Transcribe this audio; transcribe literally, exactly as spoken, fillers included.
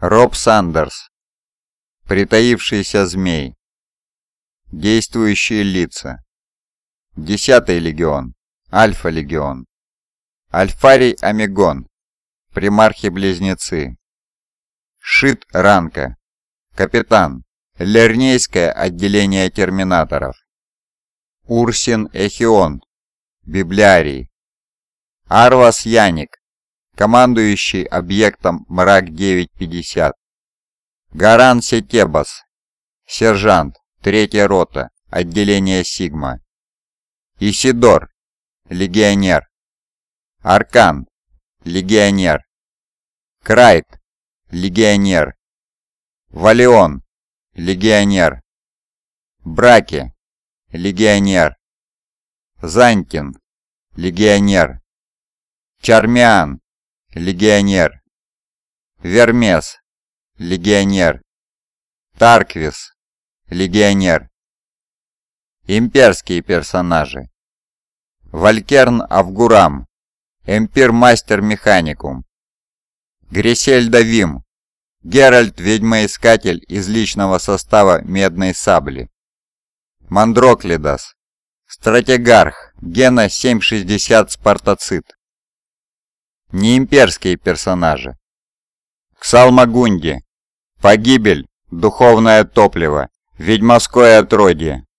Роб Сандерс. Притаившийся змей. Действующие лица. Десятый легион. Альфа-легион. Альфарий Омегон. Примархи-близнецы. Шит Ранка. Капитан. Лернейское отделение терминаторов. Урсин Эхион. Библиарий. Арвас Яник. Командующий объектом Мрак девятьсот пятьдесят. Гаран Сетебас. Сержант. Третья рота. Отделение Сигма. Исидор. Легионер. Аркан. Легионер. Крайт. Легионер. Валион. Легионер. Браки. Легионер. Зантин. Легионер. Чармиан. Легионер. Вермес. Легионер. Тарквис. Легионер. Имперские персонажи. Валькерн Авгурам. Эмпир-мастер механикум. Грисельда Вим. Геральт Ведьмоискатель из личного состава Медной Сабли. Мандроклидас. Стратегарх. Гена семь шестьдесят Спартацит. Неимперские персонажи. Ксалмагунди. Погибель. Духовное топливо. Ведьмовское отродье.